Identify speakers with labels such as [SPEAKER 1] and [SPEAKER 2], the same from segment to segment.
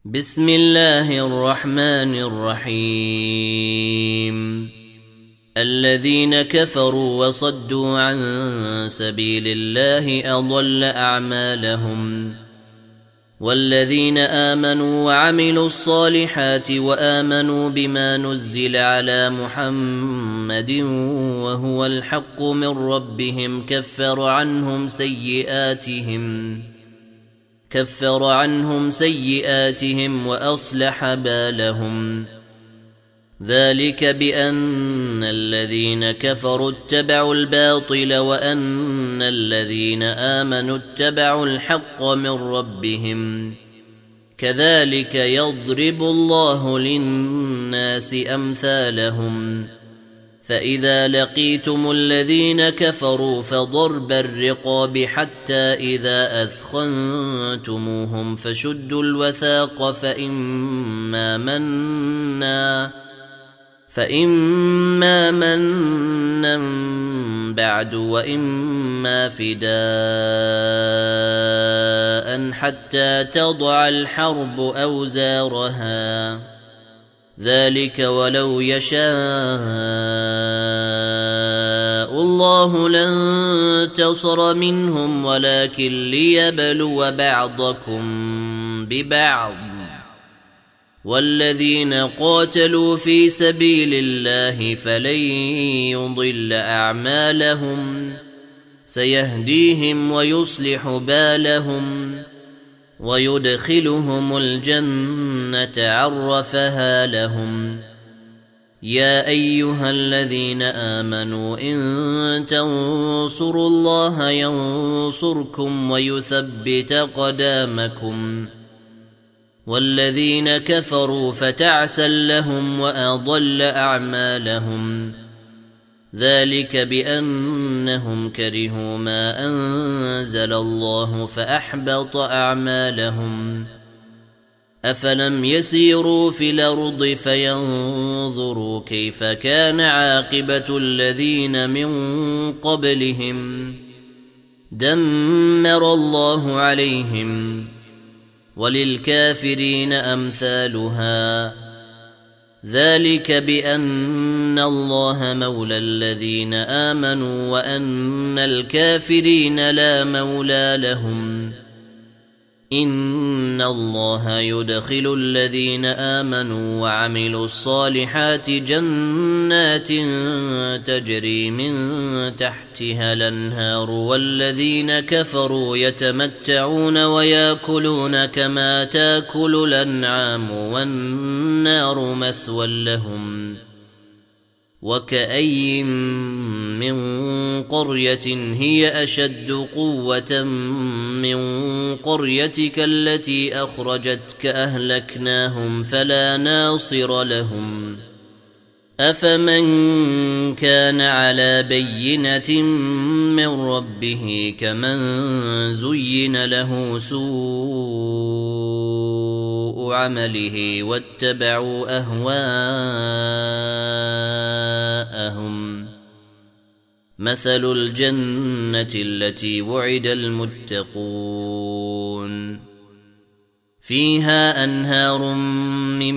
[SPEAKER 1] بسم الله الرحمن الرحيم. الذين كفروا وصدوا عن سبيل الله أضل أعمالهم، والذين آمنوا وعملوا الصالحات وآمنوا بما نزل على محمد وهو الحق من ربهم كفر عنهم سيئاتهم وأصلح بالهم. ذلك بأن الذين كفروا اتبعوا الباطل وأن الذين آمنوا اتبعوا الحق من ربهم. كذلك يضرب الله للناس أمثالهم. فإذا لقيتم الذين كفروا فضرب الرقاب حتى إذا أثخنتموهم فشدوا الوثاق فإما منا بعد وإما فداء حتى تضع الحرب أوزارها. ذلك ولو يشاء الله لانتصر منهم ولكن ليبلو بعضكم ببعض. والذين قاتلوا في سبيل الله فلن يضل أعمالهم، سيهديهم ويصلح بالهم ويدخلهم الجنة عرفها لهم. يا أيها الذين آمنوا إن تنصروا الله ينصركم ويثبت أقدامكم. والذين كفروا فتعسا لهم وأضل أعمالهم. ذلك بأنهم كرهوا ما أنزل الله فأحبط أعمالهم. أفلم يسيروا في الأرض فينظروا كيف كان عاقبة الذين من قبلهم. دمر الله عليهم وللكافرين أمثالها. ذلك بأن الله مولى الذين آمنوا وأن الكافرين لا مولى لهم. إن الله يدخل الذين آمنوا وعملوا الصالحات جنات تجري من تحتها الأنهار، والذين كفروا يتمتعون ويأكلون كما تأكل الأنعام والنار مثوى لهم. وكأي من قرية هي أشد قوة من قريتك التي أخرجتك أهلكناهم فلا ناصر لهم. أفمن كان على بينة من ربه كمن زين له سوء عمله واتبعوا أهواءهم. مثل الجنة التي وعد المتقون فيها أنهار من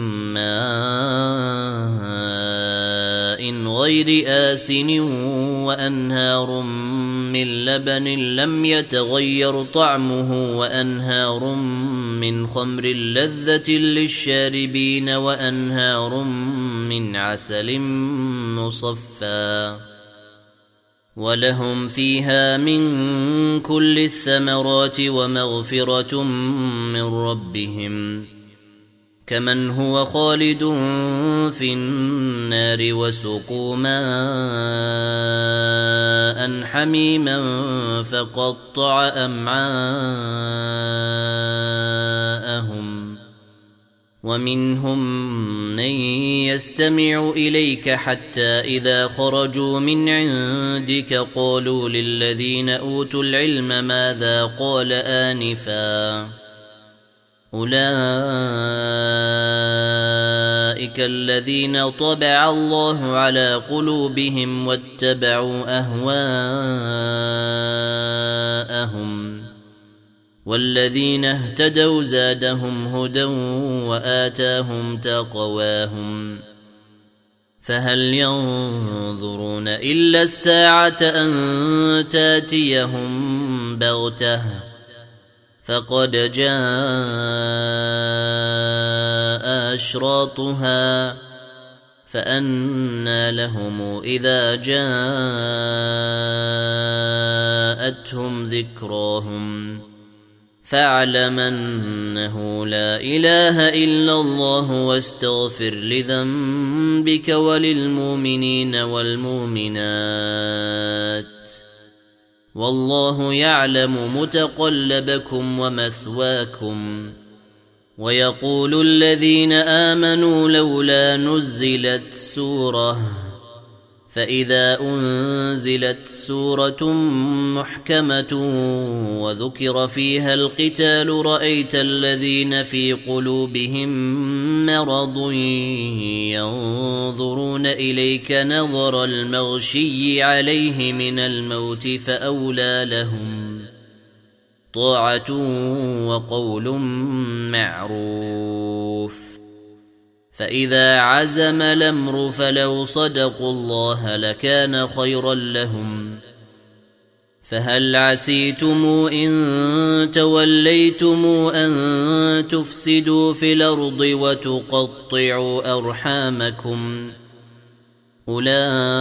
[SPEAKER 1] ماء غير آسن وأنهار من لبن لم يتغير طعمه وأنهار من خمر لذة للشاربين وأنهار من عسل مصفى ولهم فيها من كل الثمرات ومغفرة من ربهم. كمن هو خالد في النار وسقوا ماء حميما فقطع أمعاءهم. ومنهم من يستمع إليك حتى إذا خرجوا من عندك قالوا للذين أوتوا العلم ماذا قال آنفا. أولئك الذين طبع الله على قلوبهم واتبعوا أهواءهم. والذين اهتدوا زادهم هدى وآتاهم تقواهم فهل ينظرون إلا الساعة أن تاتيهم بغتة فقد جاء أشراطها فأنى لهم إذا جاءتهم ذكراهم فاعلم أنه لا إله إلا الله واستغفر لذنبك وللمؤمنين والمؤمنات والله يعلم متقلبكم ومثواكم ويقول الذين آمنوا لولا نزلت سورة فإذا أنزلت سورة محكمة وذكر فيها القتال رأيت الذين في قلوبهم مرض ينظرون إليك نظر المغشي عليه من الموت فأولى لهم طاعة وقول معروف فإذا عزم الأمر فلو صدقوا الله لكان خيرا لهم فهل عسيتم إن توليتم أن تفسدوا في الأرض وتقطعوا أرحامكم أولئك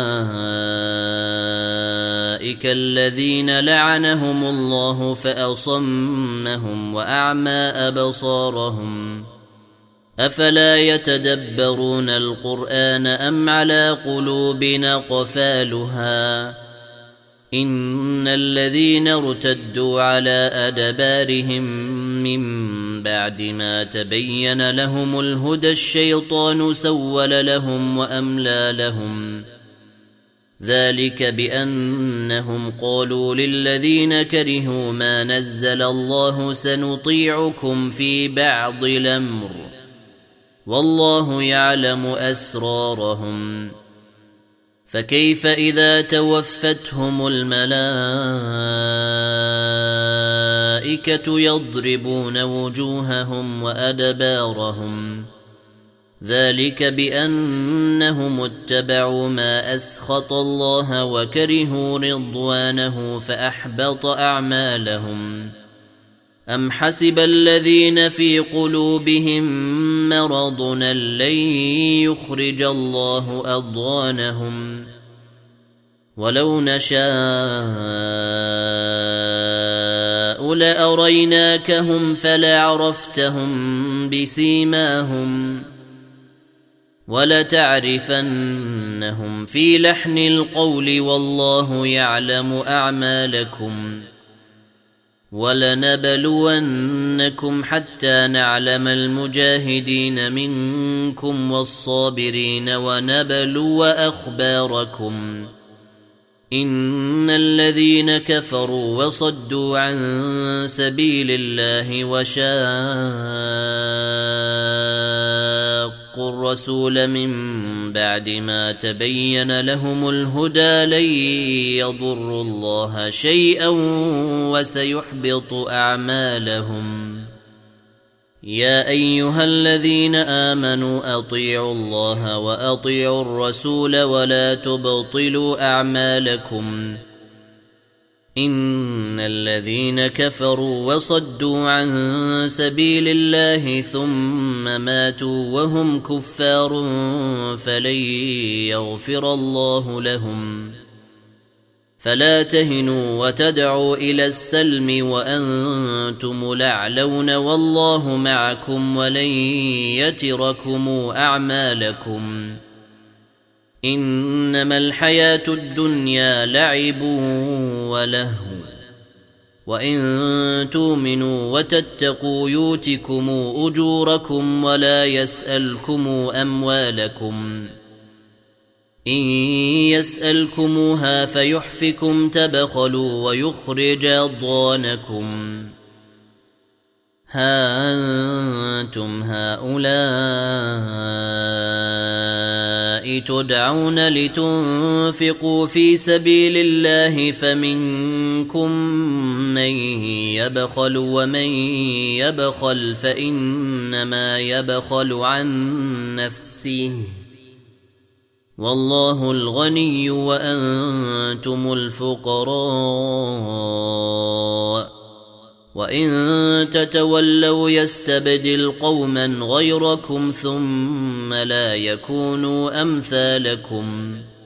[SPEAKER 1] الذين لعنهم الله فأصمهم وأعمى أبصارهم أفلا يتدبرون القرآن أم على قلوب أقفالها إن الذين ارتدوا على أدبارهم من بعد ما تبين لهم الهدى الشيطان سول لهم وأملى لهم ذلك بأنهم قالوا للذين كرهوا ما نزل الله سنطيعكم في بعض الأمر والله يعلم أسرارهم فكيف إذا توفتهم الملائكة يضربون وجوههم وأدبارهم ذلك بأنهم اتبعوا ما أسخط الله وكرهوا رضوانه فأحبط أعمالهم أم حسب الذين في قلوبهم مرض لن يخرج الله أضغانهم ولو نشاء لأريناكهم فلعرفتهم بسيماهم ولتعرفنهم في لحن القول والله يعلم أعمالكم ولنبلونكم حتى نعلم المجاهدين منكم والصابرين ونبلو أخباركم إن الذين كفروا وصدوا عن سبيل الله وشاقوا الرسول من بعد ما تبين لهم الهدى لن يضروا الله شيئا وسيحبط أعمالهم يا أيها الذين آمنوا أطيعوا الله وأطيعوا الرسول ولا تبطلوا أعمالكم إن الذين كفروا وصدوا عن سبيل الله ثم ماتوا وهم كفار فلن يغفر الله لهم فلا تهنوا وتدعوا إلى السلم وأنتم الأعلون والله معكم ولن يتركم أعمالكم إنما الحياة الدنيا لعب ولهو وإن تؤمنوا وتتقوا يؤتكم أجوركم ولا يسألكم أموالكم إن يسألكموها فيحفكم تبخلوا ويخرج أضغانكم ها أنتم هؤلاء تدعون لتنفقوا في سبيل الله فمنكم من يبخل ومن يبخل فإنما يبخل عن نفسه والله الغني وأنتم الفقراء وإن تتولوا يستبدل قوما غيركم ثم لا يكونوا أمثالكم